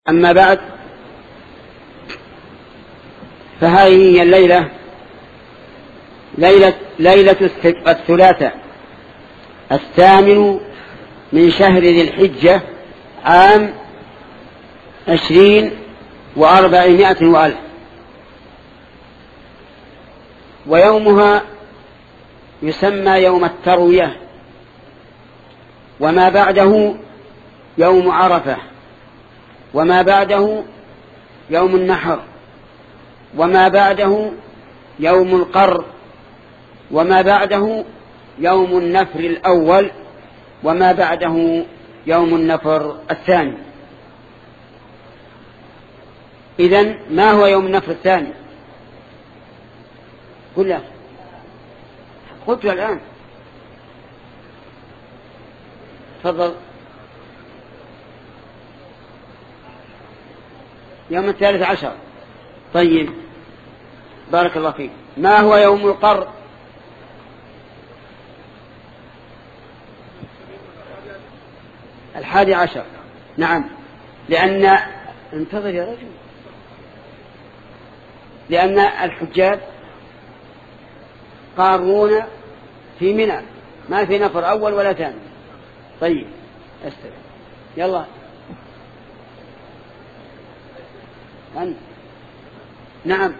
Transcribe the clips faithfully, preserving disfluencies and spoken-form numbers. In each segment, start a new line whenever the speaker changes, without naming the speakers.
أما بعد، فهذه هي الليلة ليلة, ليلة الثلاثاء الثامن من شهر ذي الحجة عام عشرين وأربعمائة وألف، ويومها يسمى يوم التروية، وما بعده يوم عرفة، وما بعده يوم النحر، وما بعده يوم القر، وما بعده يوم النفر الأول، وما بعده يوم النفر الثاني. إذن ما هو يوم النفر الثاني؟ قل لا قلت الآن، تفضل. يوم الثالث عشر. طيب، بارك الله فيك. ما هو يوم القر؟ الحادي عشر. نعم، لأن انتظر يا رجل، لأن الحجاج قارون في منى، ما في نفر أول ولا ثاني. طيب استمع، يلا أنت. نعم،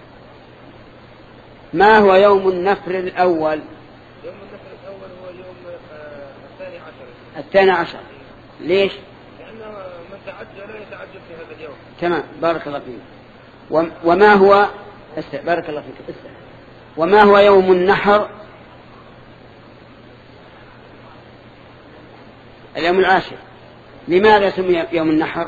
ما هو يوم النفر الأول؟
يوم النفر الأول هو يوم الثاني عشر.
الثاني عشر. ليش؟
لأنه من تعجل لا يتعجل في هذا اليوم.
تمام، بارك الله فيك. وما هو است... بارك الله فيك است... وما هو يوم النحر؟ اليوم العاشر. لماذا سمي يوم النحر؟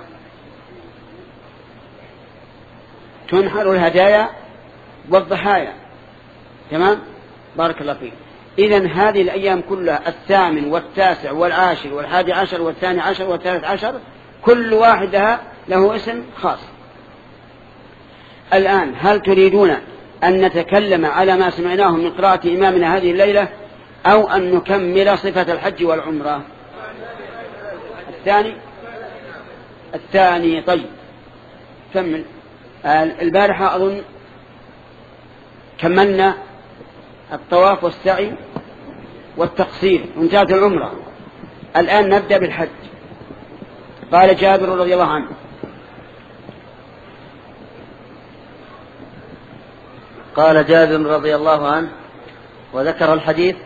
تنحر الهدايا والضحايا. تمام، بارك الله فيك. إذن هذه الأيام كلها، الثامن والتاسع والعاشر والحادي عشر والثاني عشر والثالث عشر، كل واحدها له اسم خاص. الآن هل تريدون أن نتكلم على ما سمعناه من قراءة إمامنا هذه الليلة، أو أن نكمل صفة الحج والعمرة؟ الثاني الثاني طيب، كمل. البارحة أظن كملنا الطواف والسعي والتقصير وانتهت العمرة. الآن نبدأ بالحج. قال جابر رضي الله عنه:
قال جابر رضي الله عنه وذكر الحديث.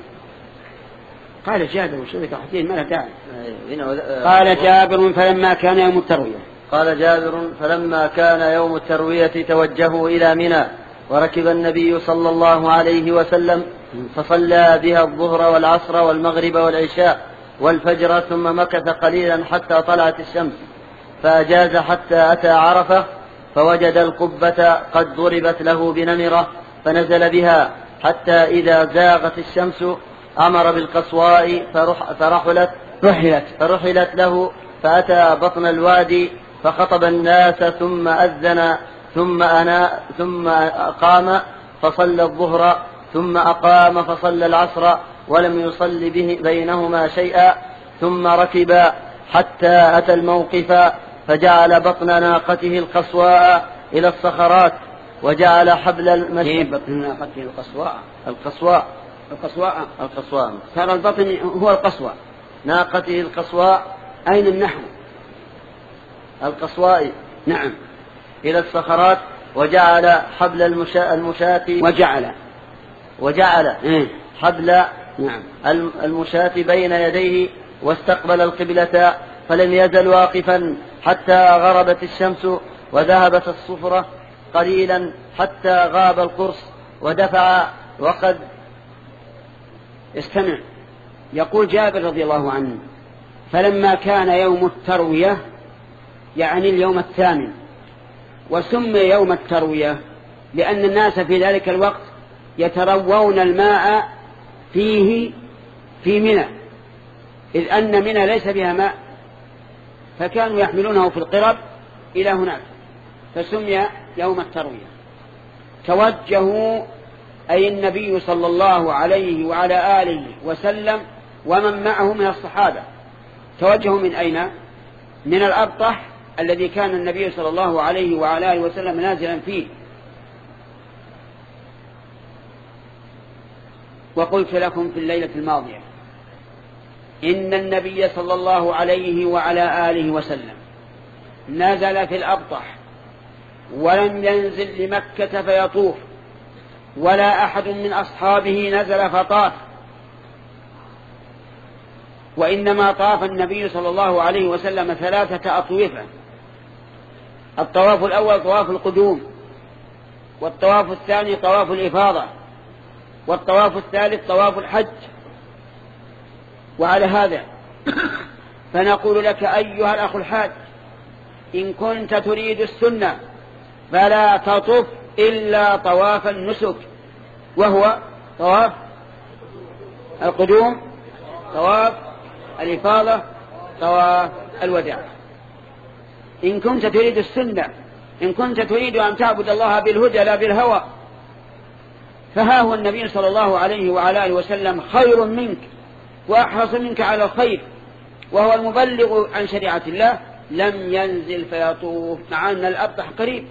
قال جابر وش ذكر الحديث؟ ما له داعي. قال جابر: فلما كان يوم التروية
قال جابر فلما كان يوم التروية توجهوا إلى منى، وركب النبي صلى الله عليه وسلم فصلى بها الظهر والعصر والمغرب والعشاء والفجر، ثم مكث قليلا حتى طلعت الشمس، فأجاز حتى أتى عرفة، فوجد القبة قد ضربت له بنمرة، فنزل بها حتى إذا زاغت الشمس أمر بالقصواء فرح فرحلت,
رحلت,
فرحلت له، فأتى بطن الوادي فخطب الناس، ثم أذن ثم أنا ثم أقام فصلى الظهر، ثم أقام فصلى العصر، ولم يصل به بينهما شيئا، ثم ركب حتى أتى الموقف، فجعل بطن ناقته القصواء إلى الصخرات، وجعل حبل المشي.
بطن ناقته القصواء
القصواء
القصواء
القصواء
صار البطن هو القصواء.
ناقته القصواء.
أين النحو؟
القصواء.
نعم.
إلى الصخرات، وجعل حبل المشاة المشاة
وجعل
وجعل
إيه؟
حبل
نعم
المشاة بين يديه، واستقبل القبلة، فلم يزل واقفا حتى غربت الشمس، وذهبت الصفرة قليلا حتى غاب القرص، ودفع وقد
استمع. يقول جابر رضي الله عنه: فلما كان يوم التروية، يعني اليوم الثامن، وسمي يوم التروية لأن الناس في ذلك الوقت يتروون الماء فيه في منى، إذ أن منى ليس بها ماء، فكانوا يحملونه في القرب إلى هناك، فسمي يوم التروية. توجهوا أي النبي صلى الله عليه وعلى آله وسلم ومن معه من الصحابة. توجهوا من أين؟ من الأبطح الذي كان النبي صلى الله عليه وعلى آله وسلم نازلا فيه. وقلت لكم في الليلة الماضية إن النبي صلى الله عليه وعلى آله وسلم نزل في الأبطح ولم ينزل لمكة فيطوف، ولا أحد من أصحابه نزل فطاف، وإنما طاف النبي صلى الله عليه وسلم ثلاثة أطوفة. الطواف الأول طواف القدوم، والطواف الثاني طواف الإفاضة، والطواف الثالث طواف الحج. وعلى هذا فنقول لك أيها الأخ الحاج، إن كنت تريد السنة فلا تطف إلا طواف النسك، وهو طواف القدوم، طواف الإفاضة، طواف الوداع. إن كنت تريد السنة، إن كنت تريد أن تعبد الله بالهدى لا بالهوى، فها هو النبي صلى الله عليه وعلى آله وسلم خير منك وأحرص منك على الخير، وهو المبلغ عن شريعة الله، لم ينزل فيطوف، مع أن الأبطح قريب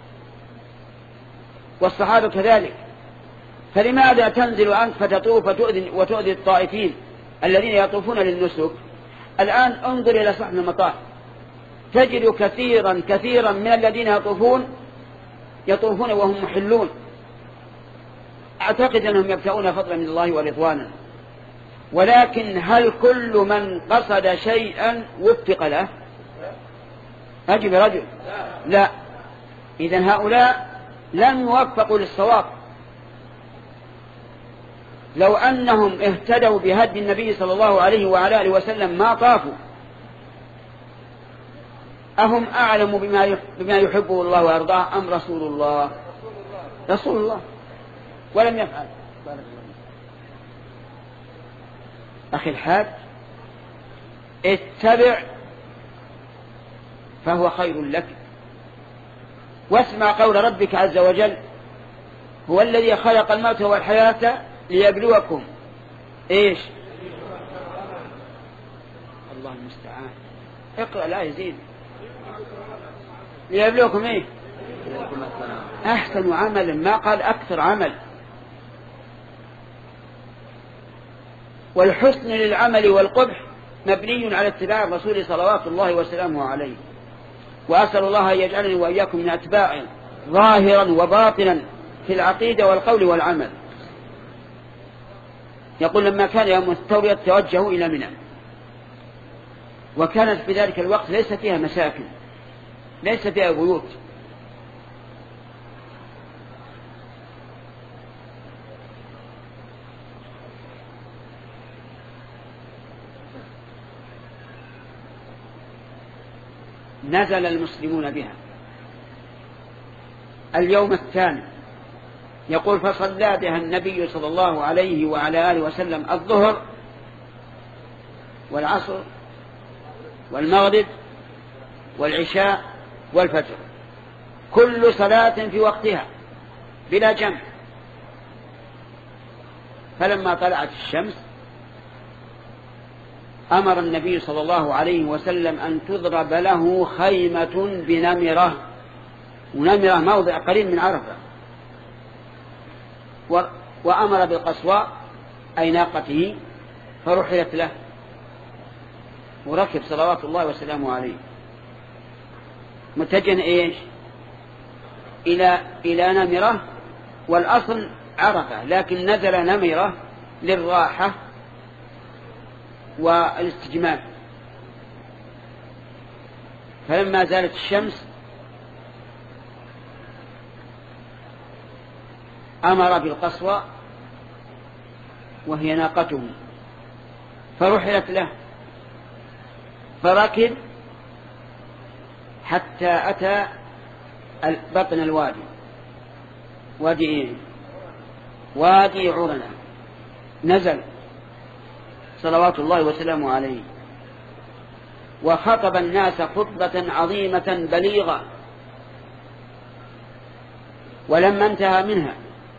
والصحابة كذلك. فلماذا تنزل أنت فتطوف وتؤذي, وتؤذي الطائفين الذين يطوفون للنسك؟ الآن انظر إلى صحن المطاف، تجد كثيرا كثيرا من الذين يطوفون يطوفون وهم محلون، أعتقد أنهم يبتغون فضلا من الله ورضوانا، ولكن هل كل من قصد شيئا وفق له؟ أجب رجل لا. إذن هؤلاء لم يوفقوا للصواب. لو أنهم اهتدوا بهدي النبي صلى الله عليه وعلى آله وسلم ما طافوا. أهم أعلم بما يحبه الله ويرضاه أم رسول الله؟ رسول الله، ولم يفعل. أخي الحاج، اتبع فهو خير لك، واسمع قول ربك عز وجل: هو الذي خلق الموت والحياة ليبلوكم إيش؟ الله المستعان. اقرأ لا يزيد. ليبلوكم إيه؟ أحسن عملا، ما قال أكثر عمل. والحسن للعمل والقبح مبني على اتباع الرسول صلوات الله وسلامه عليه. وأسأل الله أن يجعلني وإياكم من أتباعه ظاهرا وباطنا في العقيدة والقول والعمل. يقول: لما كان يوم التروية توجهوا إلى منى، وكانت في ذلك الوقت ليس فيها مساكن، ليس فيها بيوت، نزل المسلمون بها اليوم الثاني. يقول: فصلى بها النبي صلى الله عليه وعلى آله وسلم الظهر والعصر والمغرب والعشاء والفجر، كل صلاة في وقتها بلا جمع. فلما طلعت الشمس أمر النبي صلى الله عليه وسلم أن تضرب له خيمة بنمرة، ونمرة موضع قريب من عرفة، وأمر بالقصواء أي ناقته، فرحلت له وركب صلوات الله وسلامه عليه متجه إيش؟ إلى إلى نمرة، والأصل عرفة، لكن نزل نمرة للراحة والاستجمام. فلما زالت الشمس أمر بالقصوى وهي ناقته، فرحلت له، فركب حتى أتى بطن الوادي، وادي إيه؟ وادي عرنة. نزل صلوات الله وسلامه عليه وخطب الناس خطبة عظيمة بليغة. ولما انتهى منها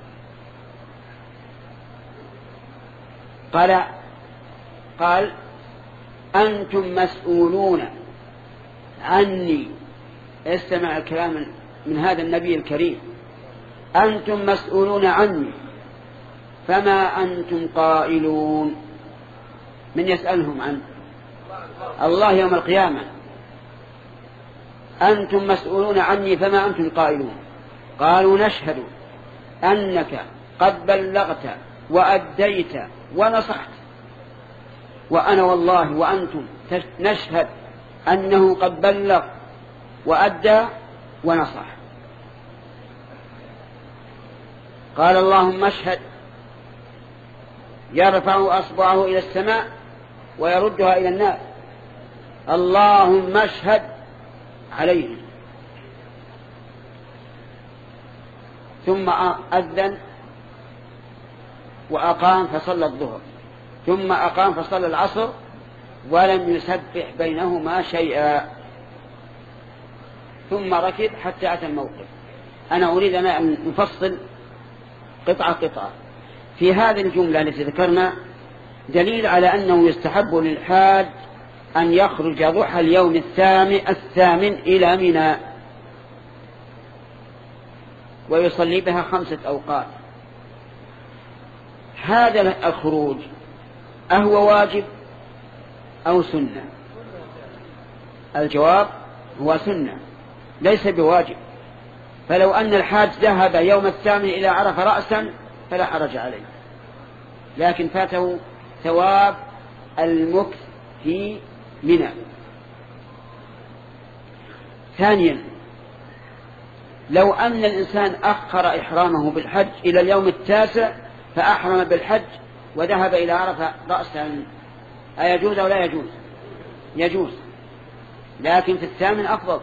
قال قال أنتم مسؤولون عني استمع الكلام من هذا النبي الكريم: أنتم مسؤولون عني فما أنتم قائلون. من يسألهم عنه؟ الله يوم القيامة. أنتم مسؤولون عني فما أنتم قائلون. قالوا: نشهد أنك قد بلغت وأديت ونصحت. وأنا والله وأنتم نشهد أنه قد بلغ وأدى ونصح. قال: اللهم اشهد. يرفع أصبعه إلى السماء ويردها إلى الناس: اللهم اشهد عليهم. ثم أذن وأقام فصلى الظهر، ثم أقام فصلى العصر، ولم يسبح بينهما شيئا، ثم ركب حتى أتى الموقف. أنا أريد أن نفصل قطعة قطعة. في هذه الجملة التي ذكرنا دليل على أنه يستحب للحاج أن يخرج ضحى اليوم الثامن, الثامن إلى منى ويصلي بها خمسة أوقات. هذا الخروج أهو واجب أو سنة؟ الجواب هو سنة، ليس بواجب. فلو أن الحاج ذهب يوم الثامن إلى عرفة رأسا فلا حرج عليه، لكن فاته ثواب المكث في منى. ثانيا، لو أن الإنسان أخر إحرامه بالحج إلى اليوم التاسع فأحرم بالحج وذهب إلى عرفة رأسا، أيجوز أو لا يجوز؟ يجوز، لكن في الثامن أفضل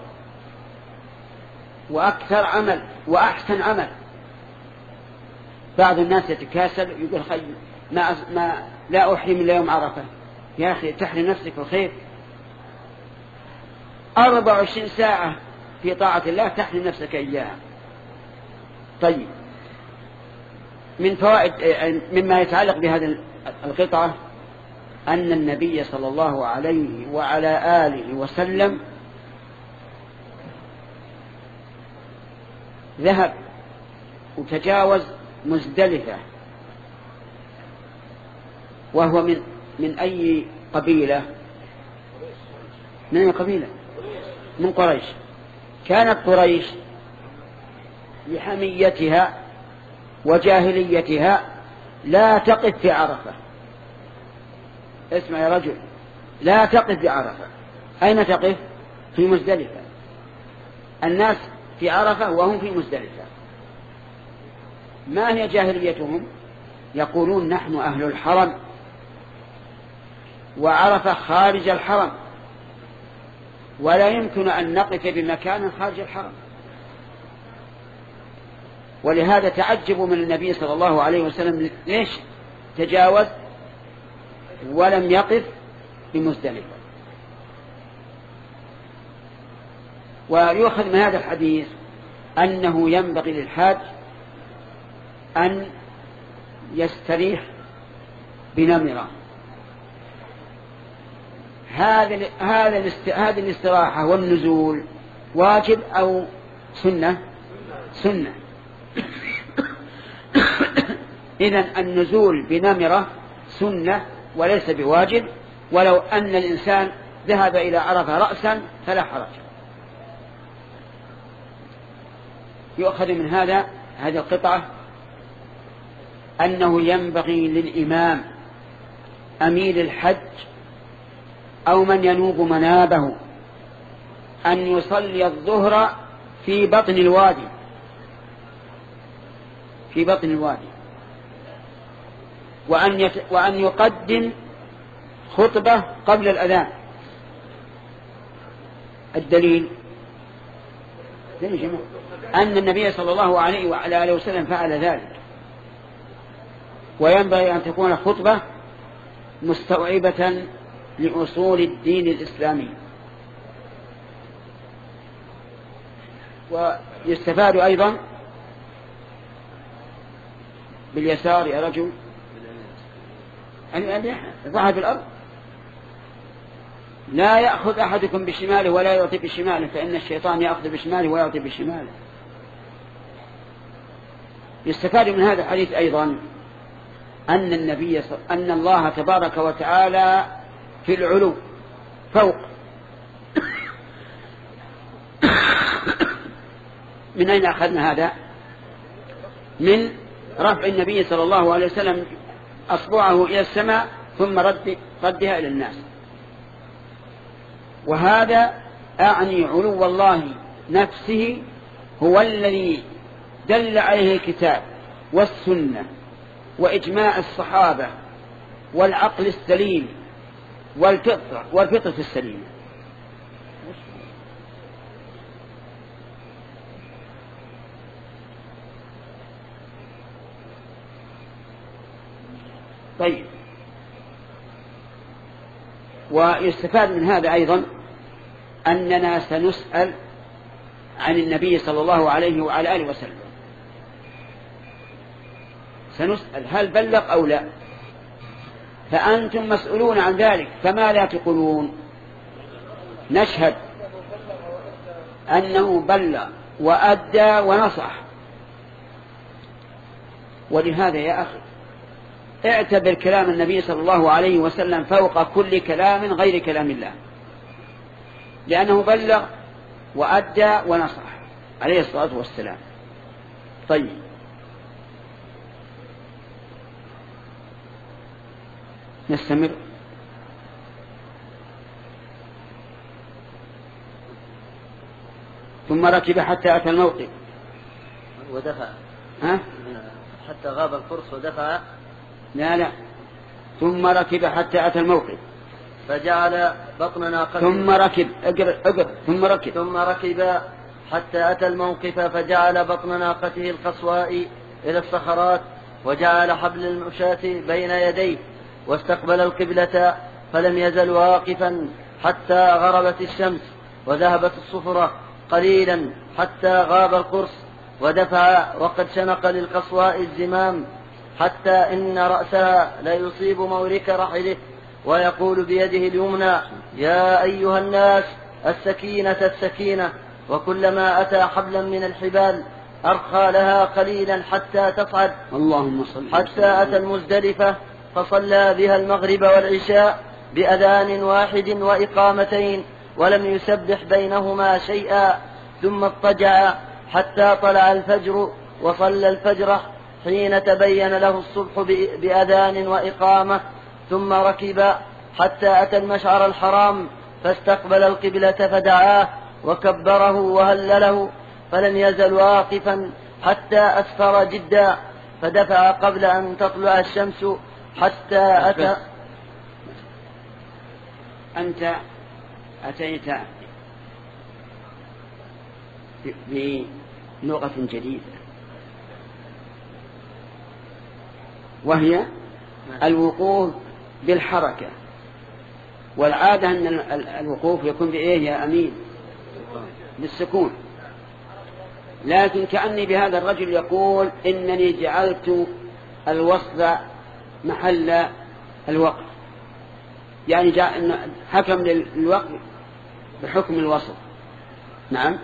وأكثر عمل وأحسن عمل. بعض الناس يتكاسل يقول: خي ما, ما لا أحرم إلا يوم عرفة. يا أخي تحرم نفسك الخير، أربع وعشرين ساعة في طاعة الله تحرم نفسك إياها. طيب، من فوائد مما يتعلق بهذه القطعة أن النبي صلى الله عليه وعلى آله وسلم ذهب وتجاوز مزدلفة، وهو من من أي قبيلة؟ من أي قبيلة؟ من قريش. كانت قريش لحميتها وجاهليتها لا تقف في عرفة. اسمع يا رجل، لا تقف في عرفة. أين تقف؟ في مزدلفة. الناس في عرفة وهم في مزدلفة. ما هي جاهليتهم؟ يقولون: نحن أهل الحرم، وعرفة خارج الحرم، ولا يمكن أن نقف بمكان خارج الحرم. ولهذا تعجبوا من النبي صلى الله عليه وسلم ليش تجاوز ولم يقف بمزدلفة. ويؤخذ من هذا الحديث أنه ينبغي للحاج أن يستريح بنمرة. هذا هذا الاستراحة والنزول واجب أو سنة؟ سنة. إذن النزول بنمرة سنة وليس بواجب، ولو أن الإنسان ذهب إلى عرفة رأسا فلا حرج. يؤخذ من هذا هذه القطعة أنه ينبغي للإمام أمير الحج أو من ينوب منابه أن يصلي الظهر في بطن الوادي، في بطن الوادي، وأن, يت... وأن يقدم خطبة قبل الأذان. الدليل أن النبي صلى الله عليه وعلى آله وسلم فعل ذلك. وينبغي أن تكون خطبة مستوعبة لأصول الدين الإسلامي. ويستفاد أيضا باليسار يا رجل ضعها في الأرض لا يأخذ أحدكم بشماله ولا يعطي بشماله، فإن الشيطان يأخذ بشماله ويعطي بشماله. يستفاد من هذا الحديث أيضا أن النبي أن الله تبارك وتعالى في العلو فوق. من أين أخذنا هذا؟ من رفع النبي صلى الله عليه وسلم أصبعه إلى السماء ثم رد ردها إلى الناس. وهذا أعني علو الله نفسه هو الذي دل عليه الكتاب والسنة وإجماع الصحابة والعقل السليم والفطرة والفطرة السليمة. طيب، ويستفاد من هذا أيضا أننا سنسأل عن النبي صلى الله عليه وعلى آله وسلم، سنسأل هل بلغ أو لا، فأنتم مسؤولون عن ذلك، فما لا تقولون؟ نشهد أنه بلغ وأدى ونصح. ولهذا يا أخي اعتبر كلام النبي صلى الله عليه وسلم فوق كل كلام غير كلام الله، لأنه بلغ وأدى ونصح عليه الصلاة والسلام. طيب، نستمر. ثم ركب حتى أتى الموقف
ودفع.
ها؟
حتى غاب الفرس ودفع.
لا لا ثم ركب حتى أتى الموقف
فجعل بطن ناقته.
ثم ركب اقرأ اقرأ ثم ركب
ثم ركب حتى أتى الموقف فجعل بطن ناقته القصواء إلى الصخرات، وجعل حبل المشاة بين يديه، واستقبل القبلة، فلم يزل واقفا حتى غربت الشمس وذهبت الصفرة قليلا حتى غاب القرص، ودفع وقد شنق للقصواء الزمام حتى إن رأسها لا يصيب مورك رحله، ويقول بيده اليمنى: يا أيها الناس السكينة السكينة. وكلما أتى حبلا من الحبال أرخى لها قليلا حتى تصعد.
اللهم صل.
حتى أتى المزدلفة فصلى بها المغرب والعشاء بأذان واحد وإقامتين، ولم يسبح بينهما شيئا، ثم اضطجع حتى طلع الفجر وصلى الفجر حين تبين له الصبح بأذان وإقامة، ثم ركب حتى أتى المشعر الحرام فاستقبل القبلة فدعاه وكبره وهلله، فلم يزل واقفا حتى أسفر جدا، فدفع قبل أن تطلع الشمس حتى أتى.
أنت أتيت بلغة جديدة، وهي الوقوف بالحركة، والعادة أن الوقوف يكون بإيه يا أمين؟ بالسكون. لكن كأني بهذا الرجل يقول إنني جعلت الوصف محل الوقف، يعني جاء حكم للوقف بحكم الوصف. نعم،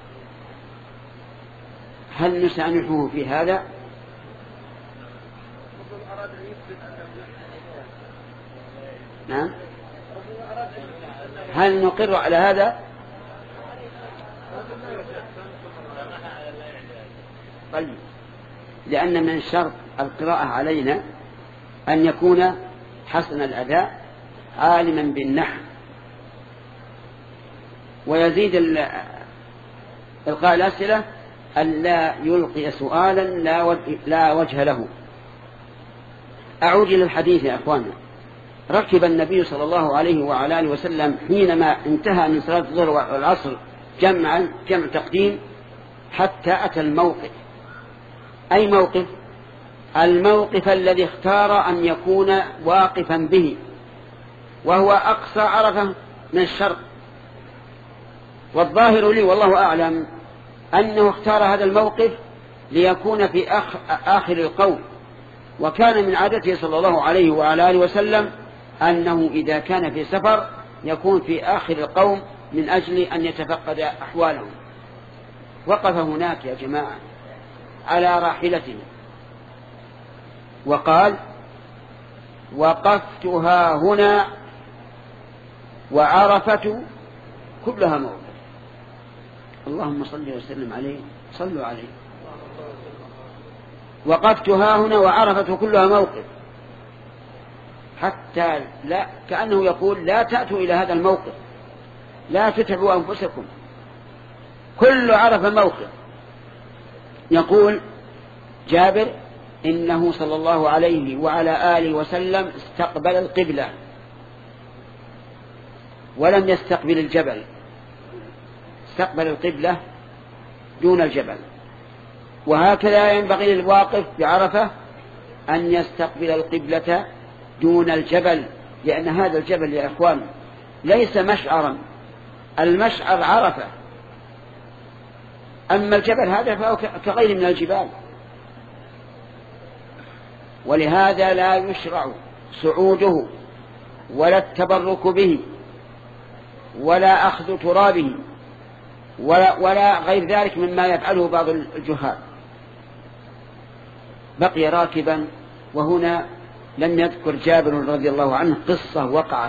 هل نسامحه في هذا؟ نعم، هل نقر على هذا؟ طيب، لأن من شرط القراءة علينا أن يكون حسن الأداء عالما بالنحو، ويزيد إلقاء الأسئلة أن لا يلقي سؤالا لا وجه له. أعود إلى الحديث يا أخوانا. ركب النبي صلى الله عليه وعلى آله وسلم حينما انتهى من صلاة الظهر والعصر جمعا جمع تقديم حتى أتى الموقف. أي موقف؟ الموقف الذي اختار أن يكون واقفا به، وهو أقصى عرفة من الشرق. والظاهر لي والله أعلم أنه اختار هذا الموقف ليكون في آخر القول، وكان من عادته صلى الله عليه وعلى آله وسلم أنه إذا كان في سفر يكون في آخر القوم من أجل أن يتفقد أحوالهم. وقف هناك يا جماعة على راحلته وقال: وقفتها هنا وعرفة كلها موقف. اللهم صل وسلم عليه، صلوا عليه. وقفتها هنا وعرفة كلها موقف، حتى لا كأنه يقول: لا تأتوا إلى هذا الموقف، لا تتعبوا أنفسكم، كل عرف موقف. يقول جابر: إنه صلى الله عليه وعلى آله وسلم استقبل القبلة ولم يستقبل الجبل، استقبل القبلة دون الجبل. وهكذا ينبغي للواقف بعرفة أن يستقبل القبلة دون الجبل، لأن هذا الجبل يا إخوان ليس مشعرا، المشعر عرفة، أما الجبل هذا فهو كغير من الجبال. ولهذا لا يشرع صعوده ولا التبرك به ولا أخذ ترابه ولا, ولا غير ذلك مما يفعله بعض الجهال. بقي راكبا. وهنا لم يذكر جابر رضي الله عنه قصة وقعت.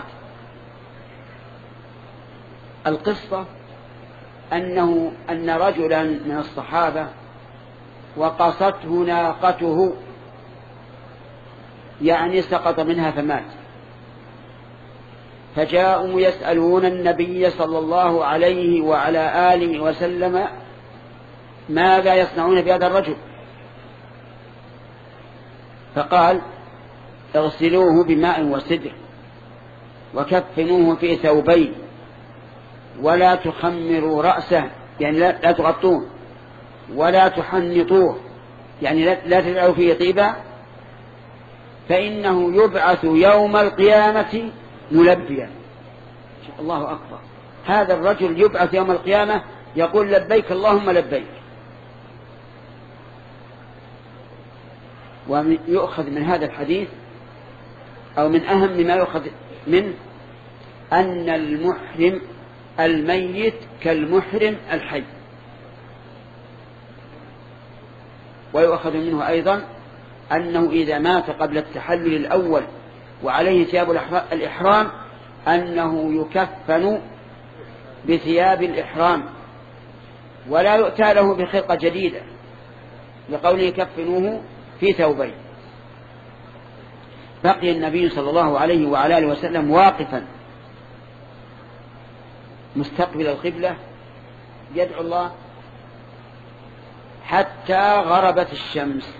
القصة أنه أن رجلا من الصحابة وقصته ناقته، يعني سقط منها فمات، فجاءوا يسألون النبي صلى الله عليه وعلى آله وسلم ماذا يصنعون بهذا الرجل؟ فقال: اغسلوه بماء وسدر وكفنوه في ثوبين ولا تخمروا رأسه، يعني لا تغطوه، ولا تحنطوه، يعني لا تدعوا فيه طيبا، فإنه يبعث يوم القيامة ملبيا. الله أكبر، هذا الرجل يبعث يوم القيامة يقول: لبيك اللهم لبيك. ويؤخذ من هذا الحديث أو من أهم ما يؤخذ منه أن المحرم الميت كالمحرم الحي. ويؤخذ منه أيضا أنه إذا مات قبل التحلل الأول وعليه ثياب الإحرام أنه يكفن بثياب الإحرام ولا يؤتى له بخرقة جديدة، لقوله يكفنوه في ثوبين. بقي النبي صلى الله عليه وعلى آله وسلم واقفا مستقبل القبلة يدعو الله حتى غربت الشمس.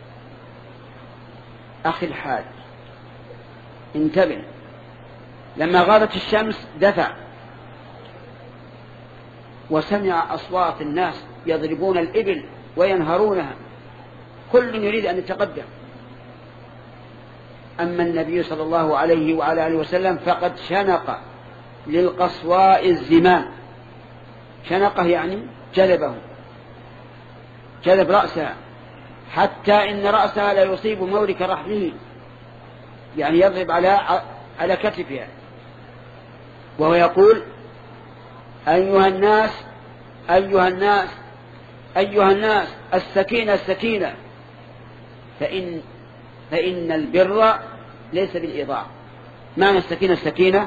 أخي الحاج انتبه، لما غابت الشمس دفع وسمع أصوات الناس يضربون الإبل وينهرونها، كل يريد أن يتقدم. أما النبي صلى الله عليه وعلى آله وسلم فقد شنق للقصواء الزمام. شنقه يعني جلبه، جلب رأسها حتى إن رأسها لا يصيب مورك رحله، يعني يضرب على على كتفها، وهو يقول: أيها الناس أيها الناس أيها الناس السكينة السكينة، فإن فإن البر ليس بالإضاعة. معنى السكينة السكينة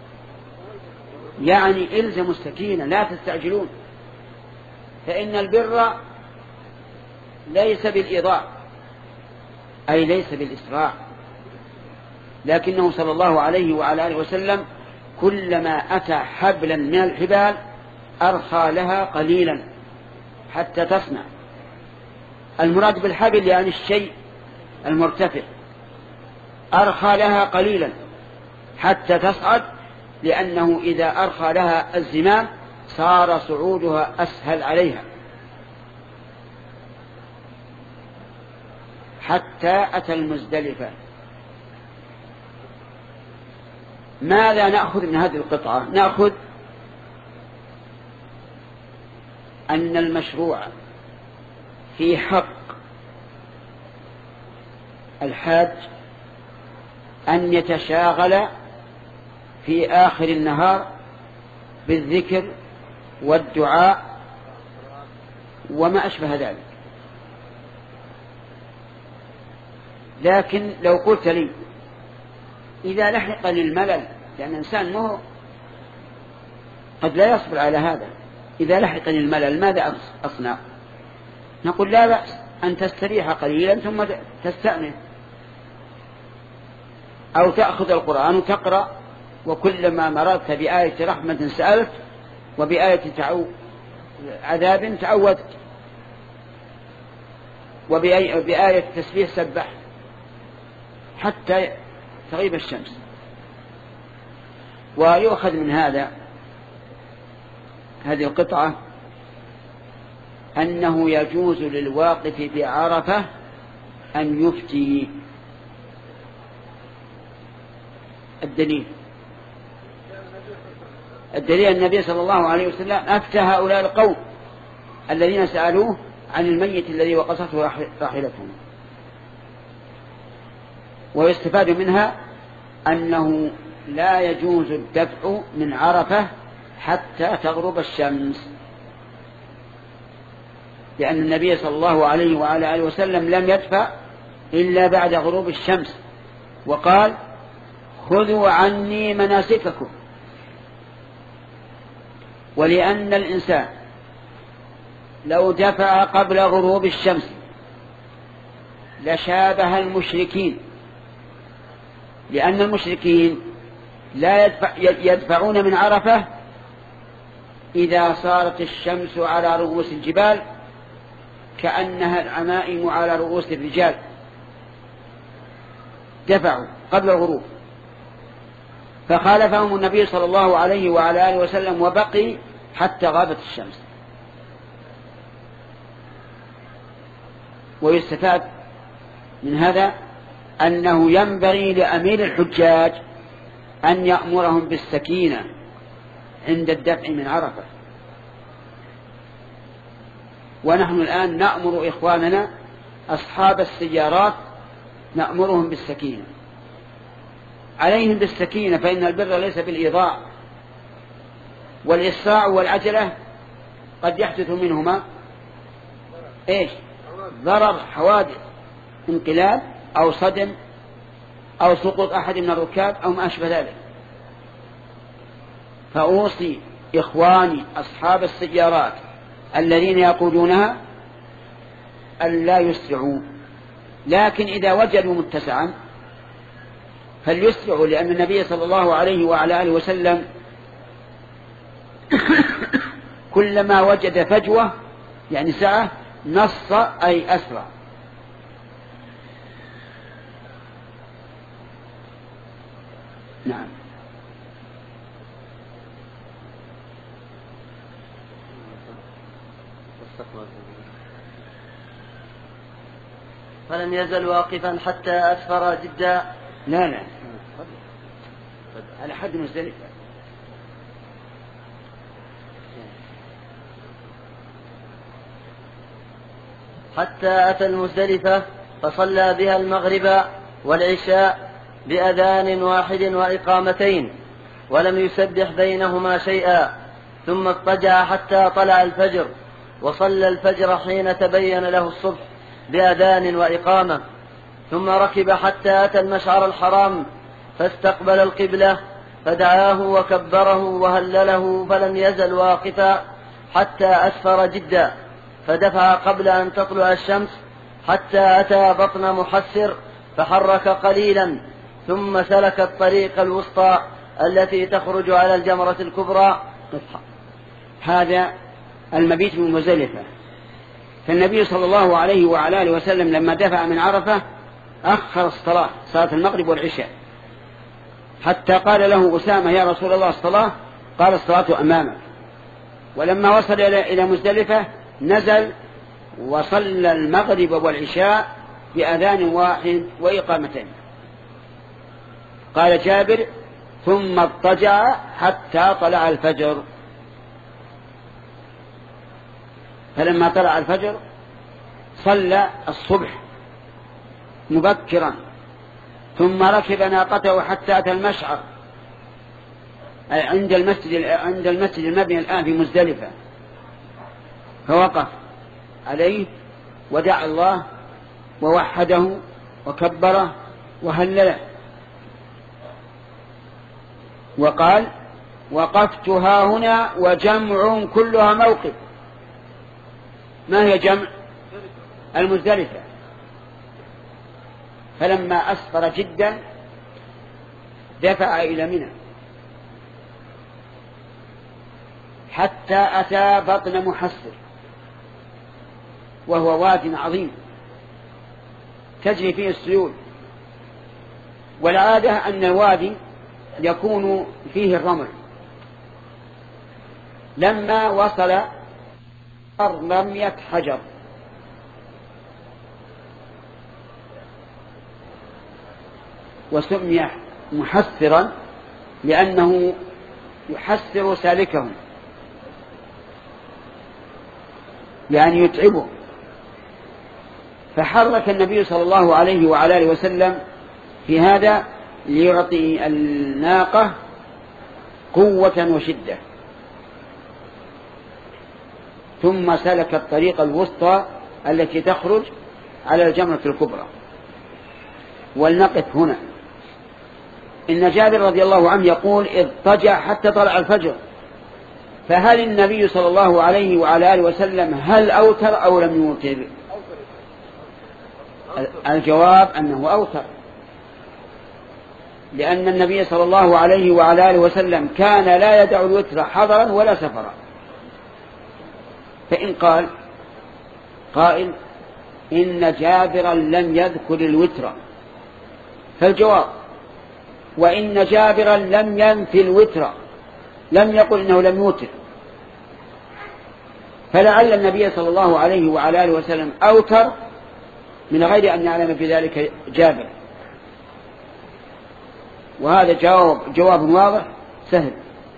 يعني إلزموا السكينة، لا تستعجلون، فإن البر ليس بالإضاعة أي ليس بالإسراع، لكنه صلى الله عليه وعلى آله وسلم كلما أتى حبلا من الحبال أرخى لها قليلا حتى تصنع. المراد بالحبل يعني الشيء المرتفع، أرخى لها قليلا حتى تصعد، لأنه إذا أرخى لها الزمام صار صعودها أسهل عليها. حتى أتى المزدلفة. ماذا نأخذ من هذه القطعة؟ نأخذ أن المشروع في حق الحاج أن يتشاغل في آخر النهار بالذكر والدعاء وما أشبه ذلك. لكن لو قلت لي إذا لحقني الملل، لأن الإنسان مو قد لا يصبر على هذا، إذا لحقني الملل ماذا أصنع؟ نقول لا بأس أن تستريح قليلا ثم تستأنف، أو تأخذ القرآن وتقرأ، وكلما مررت بآية رحمة سألت وبآية تعو... عذاب تعودت، وبآية تسبيح سبح حتى تغيب الشمس. ويؤخذ من هذا هذه القطعة أنه يجوز للواقف بعرفة أن يفتي. الدليل الدليل النبي صلى الله عليه وسلم أفتى هؤلاء القوم الذين سألوه عن الميت الذي وقصته راحلتهم. ويستفاد منها أنه لا يجوز الدفع من عرفة حتى تغرب الشمس، لأن النبي صلى الله عليه وعلى آله وسلم لم يدفع إلا بعد غروب الشمس، وقال خذوا عني مناسككم. ولأن الإنسان لو دفع قبل غروب الشمس لشابه المشركين، لأن المشركين لا يدفع يدفعون من عرفة إذا صارت الشمس على رؤوس الجبال كأنها العمائم على رؤوس الرجال، دفعوا قبل الغروب، فخالفهم النبي صلى الله عليه وعلى آله وسلم وبقي حتى غابت الشمس. ويستفاد من هذا أنه ينبغي لأمير الحجاج أن يأمرهم بالسكينة عند الدفع من عرفة. ونحن الآن نأمر إخواننا أصحاب السيارات نأمرهم بالسكينة، عليهم بالسكينة، فإن البر ليس بالإيضاع، والإسراع والعجلة قد يحدث منهما إيش؟ ضرر، حوادث، انقلاب أو صدم أو سقوط أحد من الركاب أو ما أشبه ذلك. فأوصي إخواني أصحاب السيارات الذين يقودونها أن لا يسرعوا، لكن إذا وجدوا متسعا فليسرعوا، لأن النبي صلى الله عليه وعلى آله وسلم كلما وجد فجوة يعني سعة نص أي أسرع. نعم.
فلم يزل واقفا حتى أسفر جدا.
لا لا على حد مزدلفة.
حتى أتى المزدلفة فصلى بها المغرب والعشاء بأذان واحد وإقامتين، ولم يسبح بينهما شيئا، ثم اضطجع حتى طلع الفجر، وصلى الفجر حين تبين له الصبح بأذان وإقامة، ثم ركب حتى أتى المشعر الحرام فاستقبل القبلة فدعاه وكبره وهلله، فلم يزل واقفا حتى أسفر جدا، فدفع قبل أن تطلع الشمس حتى أتى بطن محسر فحرك قليلا، ثم سلك الطريق الوسطى التي تخرج على الجمرة الكبرى.
هذا المبيت من مزدلفة. فالنبي صلى الله عليه وعلى آله وسلم لما دفع من عرفة أخر الصلاة، صلاة المغرب والعشاء، حتى قال له أسامة يا رسول الله الصلاة، قال الصلاة أمامك. ولما وصل إلى مزدلفة نزل وصلى المغرب والعشاء بأذان واحد وإقامتين. قال جابر ثم اضطجع حتى طلع الفجر، فلما طلع الفجر صلى الصبح مبكرا، ثم ركب ناقته حتى أتى المشعر عند المسجد عند المسجد المبني الآن في مزدلفة، فوقف عليه ودعا الله ووحده وكبره وهلله، وقال: وقفت ها هنا وجمع كلها موقف. ما هي جمع؟ المزدلفة. فلما أسفر جدا دفع إلى منى حتى أتى بطن محصر، وهو واد عظيم تجري فيه السيول، والعادة أن الوادي يكون فيه الرمل. لما وصل رمية حجر، وسمي محسرا لأنه يحسر سالكهم، يعني يتعبه. فحرك النبي صلى الله عليه وعلى آله وسلم في هذا ليعطي الناقة قوة وشدة، ثم سلك الطريق الوسطى التي تخرج على الجمرة الكبرى. ولنقف هنا. إن جابر رضي الله عنه يقول: اضطجع حتى طلع الفجر. فهل النبي صلى الله عليه وعلى آله وسلم هل أوتر أو لم يوتر؟ الجواب أنه أوتر، لأن النبي صلى الله عليه وعلى آله وسلم كان لا يدع الوتر حضرا ولا سفرا. فإن قال قائل إن جابرا لم يذكر الوتر، فالجواب: وإن جابرا لم ينفي الوتر، لم يقل إنه لم يوتر. فلعل النبي صلى الله عليه وعلى آله وسلم أوتر من غير أن يعلم في ذلك جابر. وهذا جواب, جواب واضح سهل.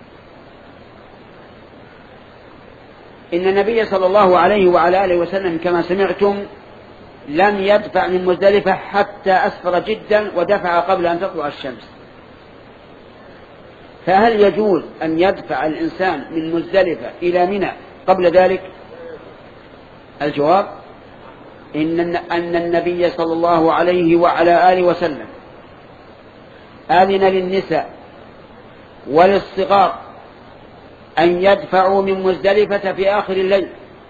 إن النبي صلى الله عليه وعلى آله وسلم كما سمعتم لم يدفع من مزدلفة حتى أسفر جدا، ودفع قبل أن تطلع الشمس. فهل يجوز أن يدفع الإنسان من مزدلفة إلى منى قبل ذلك؟ الجواب: إن أن النبي صلى الله عليه وعلى آله وسلم آذن للنساء وللصغار أن يدفعوا من مزدلفة في آخر الليل،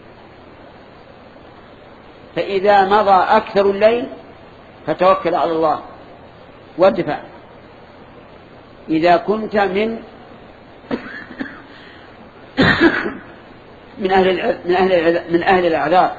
فإذا مضى أكثر الليل فتوكل على الله وادفع. إذا كنت من من أهل من أهل من أهل الأعذار.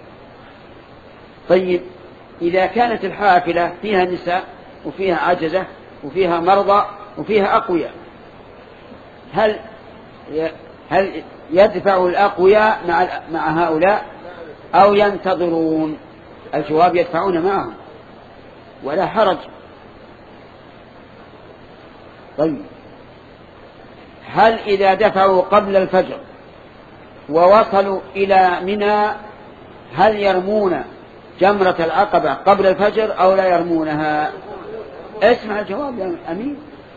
طيب، إذا كانت الحافلة فيها نساء وفيها عجزة وفيها مرضى وفيها أقوياء، هل هل يدفع الأقوياء مع مع هؤلاء أو ينتظرون؟ الجواب: يدفعون معهم ولا حرج. طيب، هل إذا دفعوا قبل الفجر ووصلوا إلى منى هل يرمون جمرة العقبة قبل الفجر أو لا يرمونها؟ اسمع الجواب يا أمين.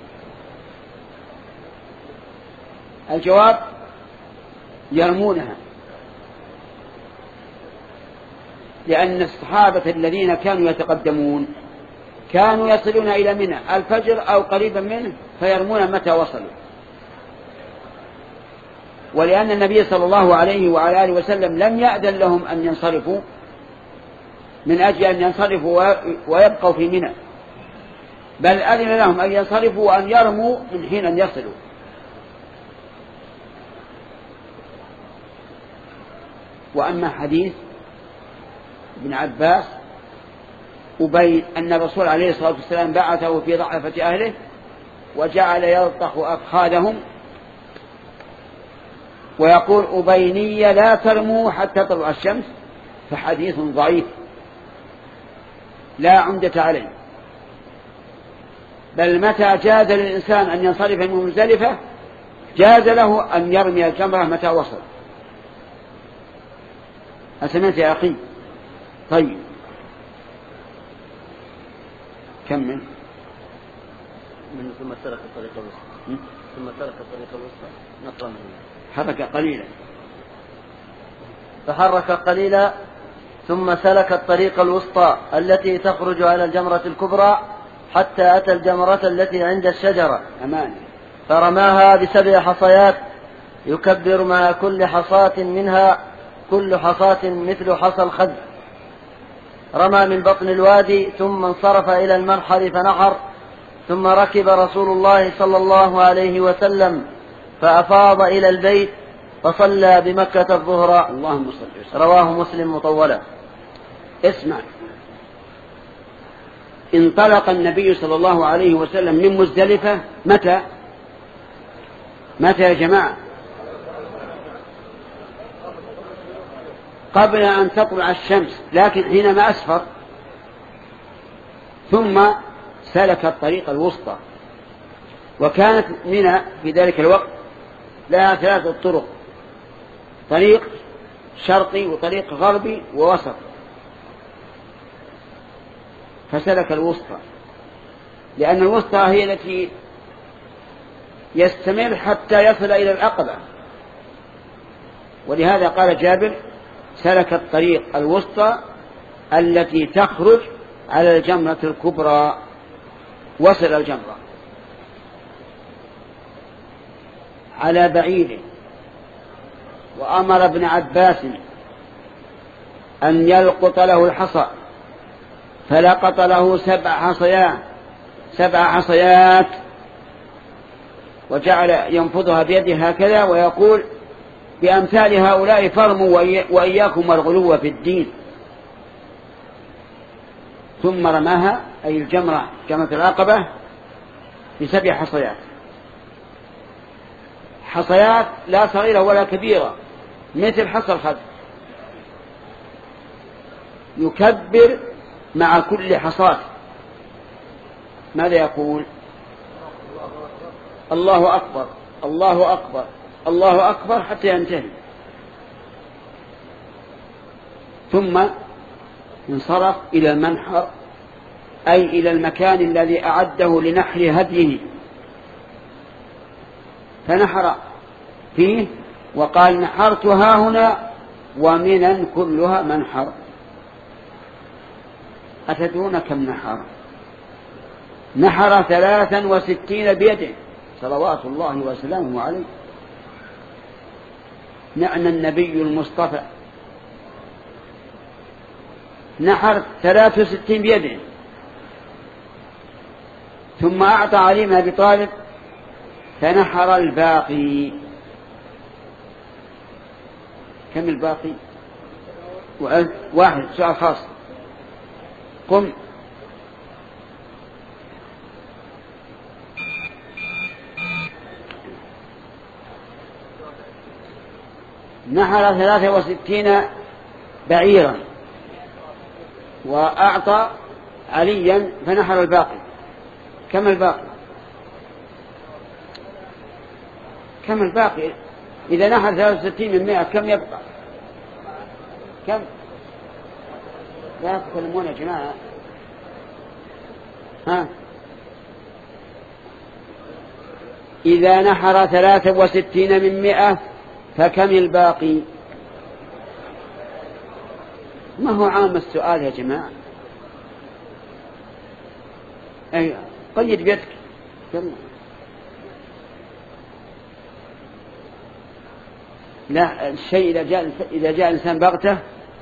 الجواب: يرمونها، لأن الصحابة الذين كانوا يتقدمون كانوا يصلون إلى منى الفجر أو قريبا منه فيرمون متى وصلوا. ولأن النبي صلى الله عليه وعلى آله وسلم لم يأذن لهم أن ينصرفوا من أجل أن ينصرفوا ويبقوا في منى، بل أذن لهم أن ينصرفوا وأن يرموا من حين أن يصلوا. وأما حديث ابن عباس أبين أن الرسول عليه الصلاة والسلام بعثه في ضعفة أهله وجعل يلطخ أفخاذهم ويقول: أبيني لا ترموا حتى تطلع الشمس، فحديث ضعيف لا عمدة عليه. بل متى جاز للإنسان أن ينصرف من مزدلفة جاز له أن يرمي الجمرة متى وصل. أسمعت يا أخي؟ طيب، كمل.
من ثم سلك الطريق الوسطى. ثم سلك الطريق الوسطى نقرأ
حرك قليلا.
فحرك قليلا ثم سلك الطريق الوسطى التي تخرج على الجمرة الكبرى حتى أتى الجمرة التي عند الشجرة
أمان
فرماها بسبع حصيات يكبر مع كل حصاة منها كل حصاة مثل حصى الخد. رمى من بطن الوادي ثم انصرف إلى المنحر فنحر. ثم ركب رسول الله صلى الله عليه وسلم فأفاض إلى البيت فصلى بمكة الظهر.
اللهم صل وسلم.
رواه مسلم مطولا.
اسمع، انطلق النبي صلى الله عليه وسلم من مزدلفة متى متى يا جماعة؟ قبل أن تطلع الشمس، لكن حينما أسفر. ثم سلك الطريق الوسطى، وكانت منى في ذلك الوقت لها ثلاثة طرق: طريق شرقي وطريق غربي ووسط، فسلك الوسطى، لأن الوسطى هي التي يستمر حتى يصل إلى العقبة. ولهذا قال جابر: سلك الطريق الوسطى التي تخرج على الجمرة الكبرى. وصل الجمرة على بعيره، وأمر ابن عباس أن يلقط له الحصى، فلقط له سبع حصيات سبع حصيات وجعل ينفضها بيده هكذا ويقول: بأمثال هؤلاء فرموا وإياكم الغلو في الدين. ثم رماها، أي الجمرة جمرة العقبة، بسبع حصيات حصيات لا صغيرة ولا كبيرة، مثل حصى الخد. يكبر مع كل حصاة ماذا يقول؟ الله أكبر الله أكبر الله أكبر حتى ينتهي. ثم انصرف إلى المنحر، أي إلى المكان الذي أعده لنحر هديه، فنحر فيه وقال: نحرت ها هنا ومنا كلها منحر. أتدرون كم نحر؟ نحر ثلاثا وستين بيده صلوات الله وسلامه عليه. نعم النبي المصطفى نحر ثلاث وستين بيده. ثم أعطى علي بن أبي طالب فنحر الباقي. كم الباقي؟ واحد. سؤال خاص. قم. نحر ثلاثة وستين بعيرا وأعطى عليا فنحر الباقي. كم الباقي؟ كم الباقي؟ إذا نحر ثلاثة وستين من مئة كم يبقى؟ كم؟ لا تكلمون يا جماعة. ها؟ إذا نحر ثلاثة وستين من مئة فكم الباقي؟ ما هو عام السؤال يا جماعة؟ أي قيد بيدك. يلا. لا، الشيء إذا جاء إذا جاء الإنسان بغته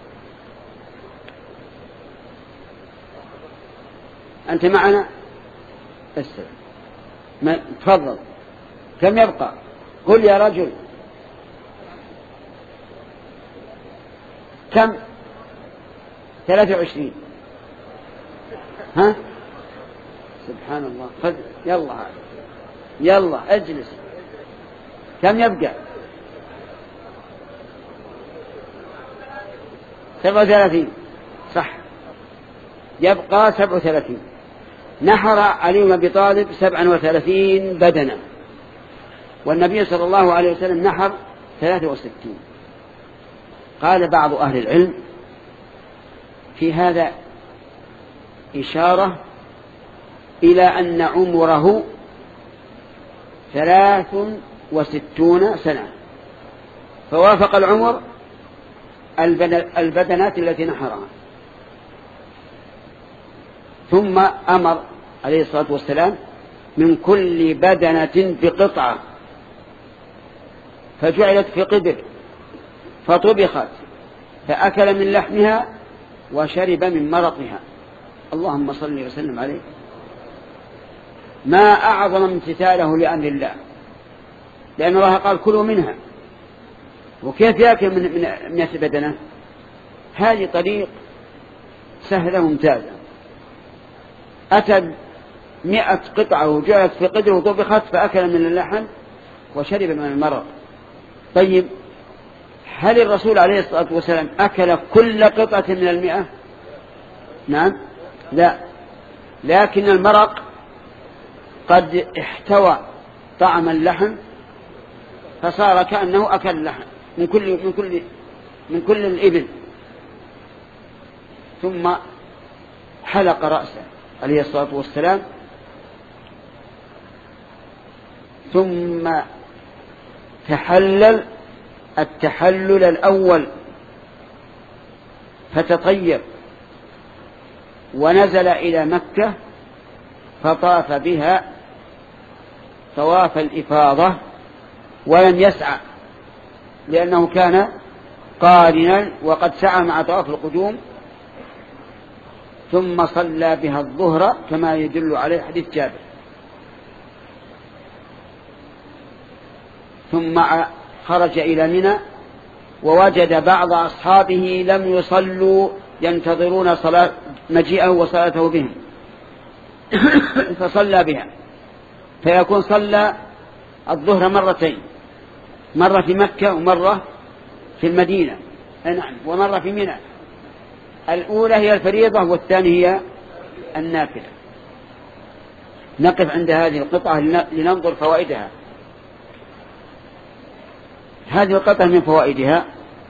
أنت معنا؟ السلام. ما تفضل. كم يبقى؟ قل يا رجل. كم؟ ثلاثة وعشرين. ها؟ سبحان الله. خذ. يلا يلا اجلس. كم يبقى؟ سبعة وثلاثين. صح، يبقى سبعة وثلاثين. نحر علي بن أبي طالب سبعة وثلاثين بدنا، والنبي صلى الله عليه وسلم نحر ثلاثة وستين. قال بعض أهل العلم في هذا إشارة إلى أن عمره ثلاث وستون سنة، فوافق العمر البدنات التي نحرها. ثم أمر عليه الصلاة والسلام من كل بدنة بقطعة، فجعلت في قدر فطبخت فأكل من لحمها وشرب من مرقها. اللهم صل وسلم عليه. ما أعظم امتثاله لأمر الله، لأن الله قال كلوا منها، وكيف يأكل من مئة بدنة؟ هذه طريق سهلة ممتازة. أتى مئة قطعة وجعلت في قدر وطبخت فأكل من اللحم وشرب من المرق. طيب، هل الرسول عليه الصلاة والسلام أكل كل قطعة من المئة؟ نعم، لا، لكن المرق قد احتوى طعم اللحم فصار كأنه أكل اللحم من كل من كل من كل الإبل. ثم حلق رأسه عليه الصلاة والسلام، ثم تحلل التحلل الأول فتطيب، ونزل إلى مكة فطاف بها طواف الإفاضة ولم يسعى، لأنه كان قارنا وقد سعى مع طواف القدوم. ثم صلى بها الظهر كما يدل عليه حديث جابر. ثم خرج إلى منى ووجد بعض أصحابه لم يصلوا ينتظرون صلاة مجيئه وصلاته بهم فصلى بها، فيكون صلى الظهر مرتين، مرة في مكة ومرة في المدينة، نعم، ومرة في منى. الأولى هي الفريضة والثانية هي النافلة. نقف عند هذه القطعة لننظر فوائدها. هذه القطعة من فوائدها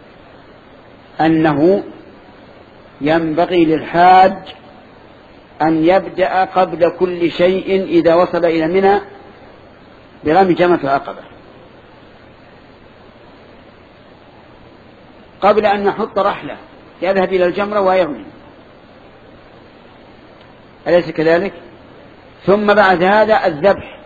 أنه ينبغي للحاج أن يبدأ قبل كل شيء إذا وصل إلى منى برمي جمرة العقبة، قبل أن نحط رحلة يذهب إلى الجمرة ويرمي، أليس كذلك؟ ثم بعد هذا الذبح،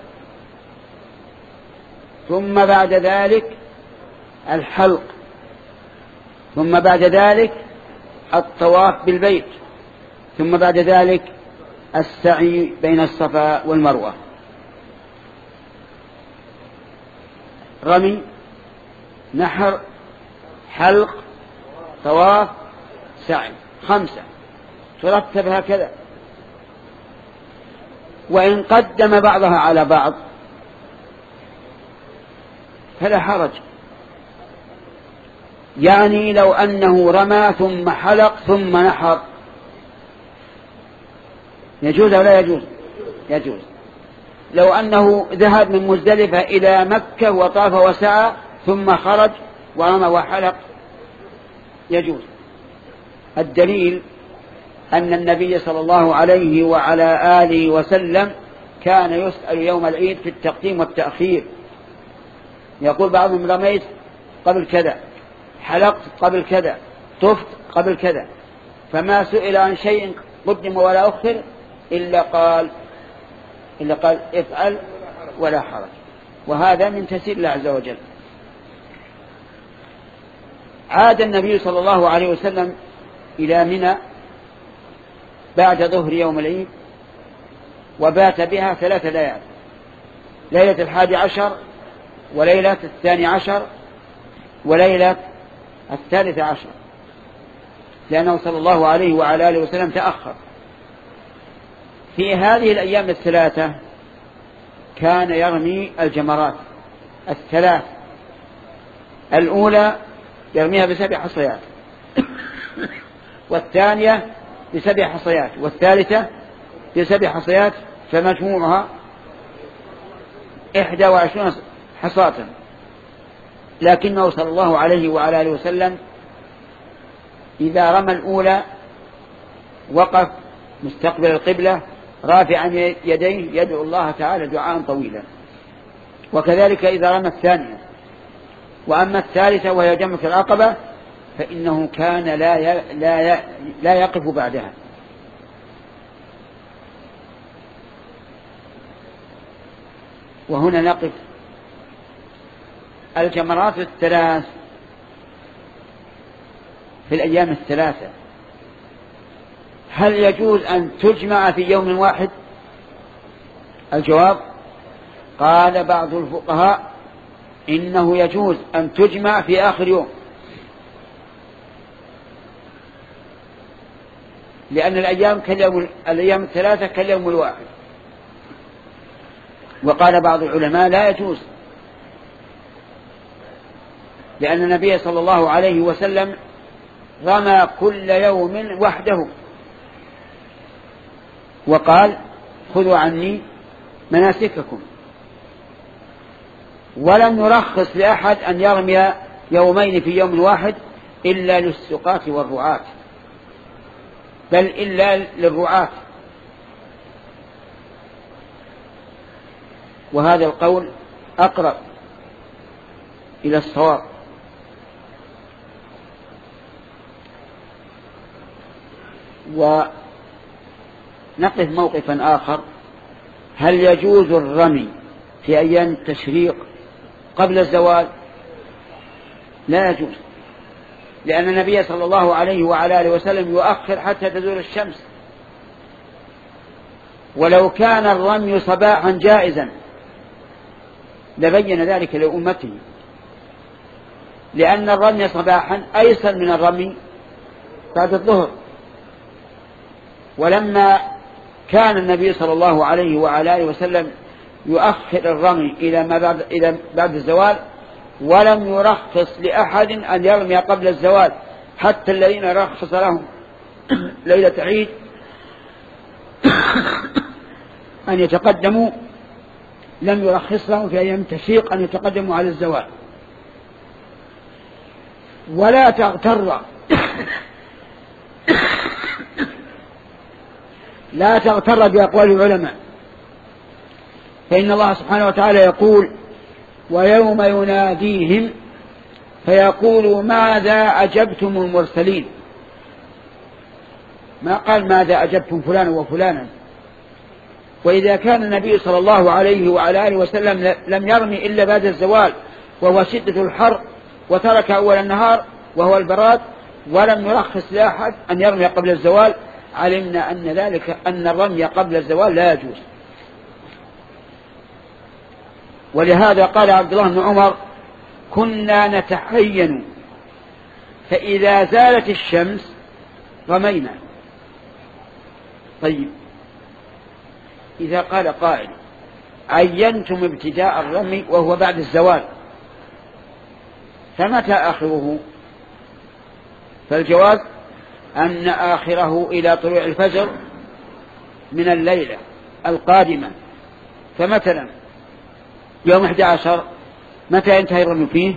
ثم بعد ذلك الحلق، ثم بعد ذلك الطواف بالبيت، ثم بعد ذلك السعي بين الصفا والمروة. رمي، نحر، حلق، طواف، سعي، خمسة ترتب هكذا. وإن قدم بعضها على بعض فلا حرج، يعني لو أنه رمى ثم حلق ثم نحر يجوز أو لا يجوز؟ يجوز. لو أنه ذهب من مزدلفة إلى مكة وطاف وسعى ثم خرج ورمى وحلق يجوز. الدليل أن النبي صلى الله عليه وعلى آله وسلم كان يسأل يوم العيد في التقديم والتأخير، يقول بعضهم رميت قبل كذا، حلقت قبل كذا، طفت قبل كذا، فما سئل عن شيء قدم ولا أخر إلا قال إلا قال افعل ولا حرج. وهذا من تسير الله عز وجل. عاد النبي صلى الله عليه وسلم إلى منى بعد ظهر يوم العيد وبات بها ثلاث ليال، ليلة الحادي عشر وليلة الثاني عشر وليلة الثالث عشر، لأنه صلى الله عليه وعلى آله وسلم تأخر. في هذه الأيام الثلاثة كان يرمي الجمرات الثلاث، الأولى يرميها بسبع حصيات، والثانية بسبع حصيات، والثالثة بسبع حصيات، فمجموعها إحدى وعشرون حصاة. لكنه صلى الله عليه وعلى آله وسلم إذا رمى الأولى وقف مستقبل القبلة رافعا يديه يدعو الله تعالى دعاء طويلا. وكذلك إذا رمى الثانية. وأما الثالثة وهي جمرة العقبة فإنه كان لا لا لا يقف بعدها. وهنا نقف. الجمرات الثلاث في الأيام الثلاثة هل يجوز أن تجمع في يوم واحد؟ الجواب قال بعض الفقهاء إنه يجوز أن تجمع في آخر يوم، لأن الأيام كاليوم الأيام الثلاثة كاليوم الواحد. وقال بعض العلماء لا يجوز، لأن النبي صلى الله عليه وسلم رمى كل يوم وحده وقال خذوا عني مناسككم، ولم يرخص لأحد أن يرمي يومين في يوم واحد إلا للسقاة والرعاة، بل إلا للرعاة. وهذا القول أقرب إلى الصواب. ونقف موقفا آخر: هل يجوز الرمي في أيام التشريق قبل الزوال؟ لا يجوز، لأن النبي صلى الله عليه وعلى آله وسلم يؤخر حتى تزول الشمس. ولو كان الرمي صباحا جائزا لبين ذلك لأمته، لأن الرمي صباحا أيسر من الرمي بعد الظهر. ولما كان النبي صلى الله عليه وعلى آله وسلم يؤخر الرمي إلى ما بعد إلى بعد الزوال، ولم يرخص لأحد أن يرمي قبل الزوال، حتى الذين رخص لهم ليلة عيد أن يتقدموا لم يرخص لهم في أيام التشريق أن يتقدموا على الزوال. ولا تغتر لا تغتر بأقوال العلماء، فإن الله سبحانه وتعالى يقول: ويوم يناديهم فيقول ماذا أجبتم المرسلين. ما قال ماذا أجبتم فلانا وفلانا. وإذا كان النبي صلى الله عليه وعلى آله وسلم لم يرمي إلا بعد الزوال وهو شدة الحر، وترك أول النهار وهو البراد، ولم يرخص لأحد أن يرمي قبل الزوال، علمنا أن ذلك أن الرمي قبل الزوال لا يجوز. ولهذا قال عبد الله بن عمر: كنا نتحين فإذا زالت الشمس رمينا. طيب، إذا قال قائل: عينتم ابتداء الرمي وهو بعد الزوال، فمتى آخره؟ فالجواب أن آخره إلى طلوع الفجر من الليلة القادمة. فمثلا يوم أحد عشر متى ينتهي الرمي فيه؟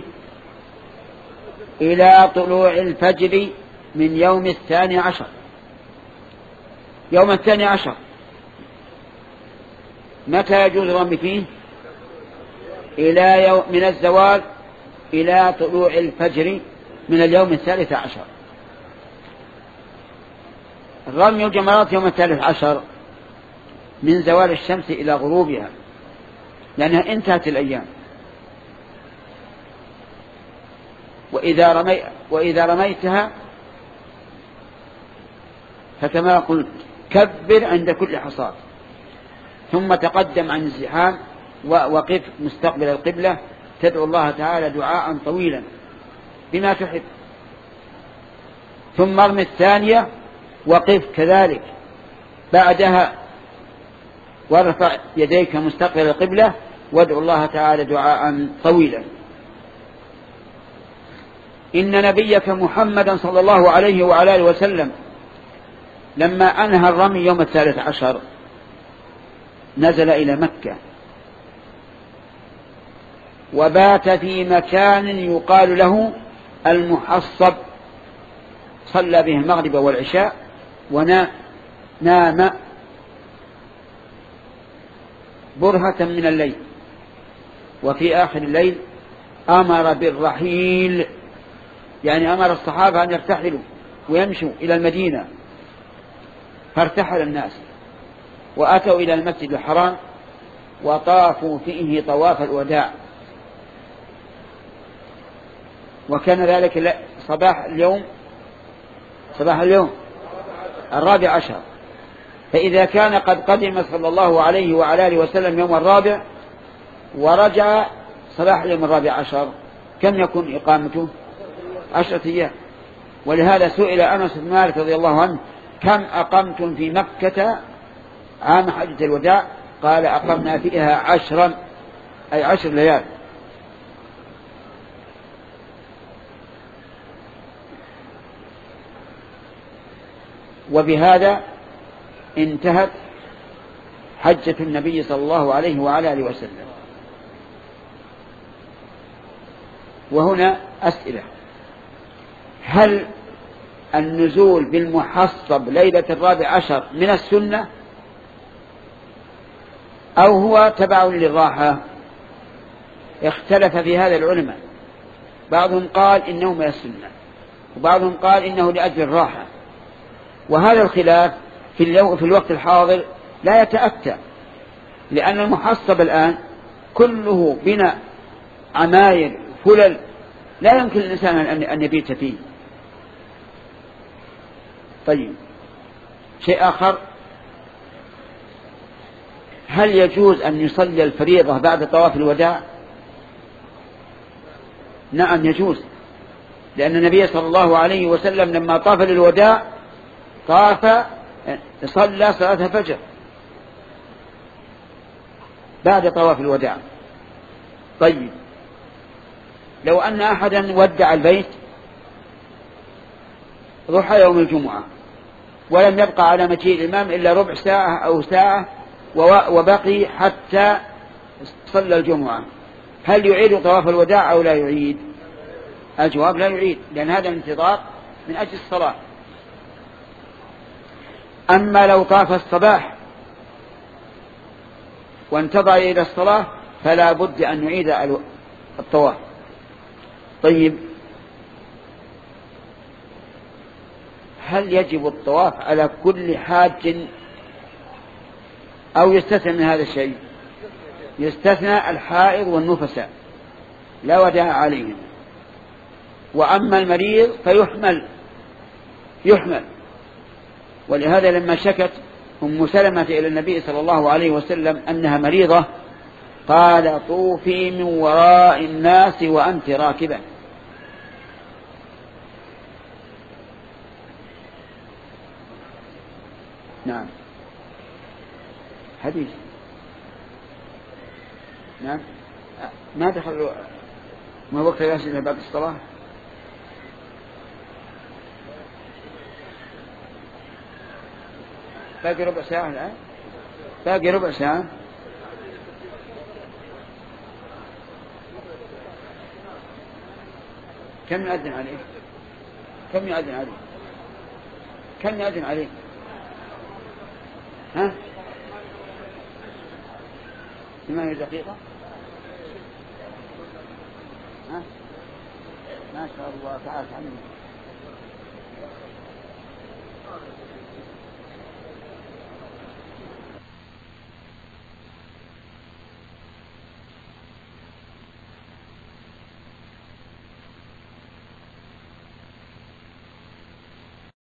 إلى طلوع الفجر من يوم الثاني عشر. يوم الثاني عشر متى يجوز الرمي فيه؟ إلى يوم من الزوال إلى طلوع الفجر من اليوم الثالث عشر. رمي الجمرات يوم الثالث عشر من زوال الشمس إلى غروبها، لأنها انتهت الأيام. وإذا, رمي وإذا رميتها فكما قلت كبر عند كل حصاد، ثم تقدم عن الزحام وقف مستقبل القبلة، تدعو الله تعالى دعاء طويلا بما تحب، ثم ارمي الثانية وقف كذلك بعدها، وارفع يديك مستقبل القبلة وادعو الله تعالى دعاء طويلا. إن نبيك محمدا صلى الله عليه وعلى آله وسلم لما أنهى الرمي يوم الثالث عشر نزل إلى مكة، وبات في مكان يقال له المحصب، صلى به المغرب والعشاء ونام برهة من الليل. وفي آخر الليل أمر بالرحيل، يعني أمر الصحابة أن يرتحلوا ويمشوا إلى المدينة، فارتحل الناس وأتوا إلى المسجد الحرام وطافوا فيه طواف الوداع، وكان ذلك صباح اليوم صباح اليوم الرابع عشر. فإذا كان قد قدم صلى الله عليه وعلى آله وسلم يوم الرابع ورجع صباح اليوم الرابع عشر، كم يكون إقامته؟ عشرة أيام. ولهذا سئل أنس بن مالك رضي الله عنه: كم أقمتم في مكة عام حجة الوداع؟ قال: أقمنا فيها عشرا، أي عشر ليال. وبهذا انتهت حجة النبي صلى الله عليه وعلى آله وسلم. وهنا أسئلة: هل النزول بالمحصب ليلة الرابع عشر من السنة أو هو تبع للراحة؟ اختلف في هذا العلماء، بعضهم قال إنه من السنة وبعضهم قال إنه لأجل الراحة. وهذا الخلاف في, في الوقت الحاضر لا يتأتى، لأن المحصب الآن كله بناء عماير فلل، لا يمكن الإنسان أن يبيت فيه. طيب، شيء آخر: هل يجوز أن يصلي الفريضة بعد طواف الوداع؟ نعم يجوز، لأن النبي صلى الله عليه وسلم لما طاف للوداع طاف صلى صلاة الفجر بعد طواف الوداع. طيب، لو أن أحدا ودع البيت ضحى يوم الجمعة ولم يبقى على مجيء الإمام إلا ربع ساعة أو ساعة وبقي حتى صلى الجمعة، هل يعيد طواف الوداع أو لا يعيد؟ الجواب: لا يعيد، لأن هذا الانتظار من أجل الصلاة. أما لو طاف الصباح وانتظر إلى الصلاة فلا بد أن يعيد الطواف. طيب، هل يجب الطواف على كل حاج أو يستثنى من هذا الشيء؟ يستثنى الحائض والنفساء، لا وداع عليهم. وأما المريض فيحمل يحمل ولهذا لما شكت أم سلمة إلى النبي صلى الله عليه وسلم أنها مريضة قال: طوفي من وراء الناس وأنت راكبة. نعم، حديث. نعم، ما دخل ما وقت الأسئلة بعد الصلاة. باقي ربع ساعة الآن، باقي ربع ساعة. كم يؤذن عليه؟ كم يؤذن عليه؟ كم يؤذن عليه؟ ها؟ ثمانية دقيقة؟ ها؟ ما شاء الله، تعال عني.